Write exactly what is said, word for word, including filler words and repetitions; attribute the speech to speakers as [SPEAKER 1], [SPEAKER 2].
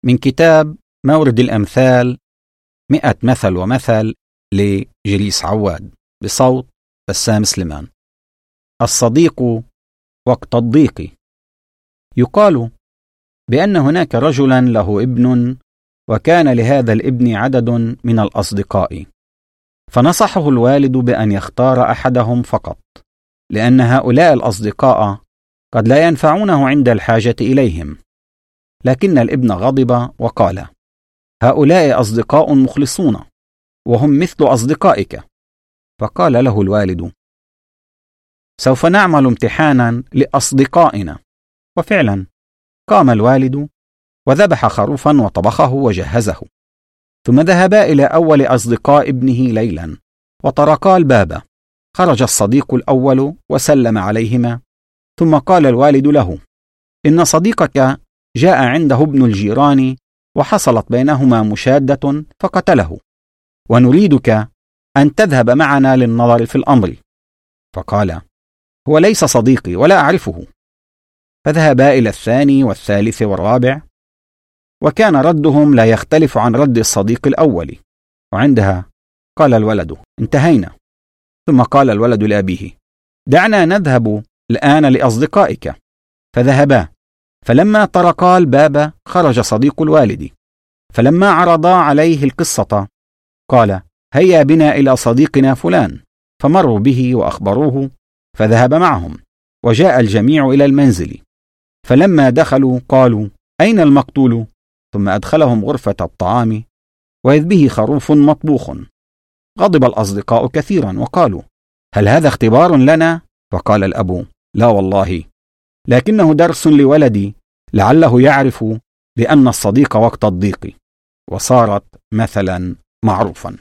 [SPEAKER 1] من كتاب مورد الأمثال مئة مثل ومثل لجليس عواد بصوت بسام سليمان. الصديق وقت الضيق. يقال بأن هناك رجلا له ابن، وكان لهذا الابن عدد من الأصدقاء، فنصحه الوالد بأن يختار أحدهم فقط، لأن هؤلاء الأصدقاء قد لا ينفعونه عند الحاجة إليهم. لكن الابن غضب وقال: هؤلاء أصدقاء مخلصون، وهم مثل أصدقائك. فقال له الوالد: سوف نعمل امتحانا لأصدقائنا. وفعلا قام الوالد وذبح خروفا وطبخه وجهزه، ثم ذهبا إلى أول أصدقاء ابنه ليلا وطرقا الباب. خرج الصديق الأول وسلم عليهما، ثم قال الوالد له: إن صديقك جاء عنده ابن الجيران وحصلت بينهما مشادة فقتله، ونريدك أن تذهب معنا للنظر في الأمر. فقال: هو ليس صديقي ولا أعرفه. فذهبا إلى الثاني والثالث والرابع، وكان ردهم لا يختلف عن رد الصديق الأول. وعندها قال الولد: انتهينا. ثم قال الولد لأبيه: دعنا نذهب الآن لأصدقائك. فذهبا، فلما طرقا الباب خرج صديق الوالد، فلما عرضا عليه القصة قال: هيا بنا إلى صديقنا فلان. فمروا به وأخبروه، فذهب معهم، وجاء الجميع إلى المنزل. فلما دخلوا قالوا: أين المقتول؟ ثم أدخلهم غرفة الطعام، وإذ به خروف مطبوخ. غضب الأصدقاء كثيرا وقالوا: هل هذا اختبار لنا؟ فقال الأب: لا والله، لكنه درس لولدي لعله يعرف بأن الصديق وقت الضيق. وصارت مثلا معروفا.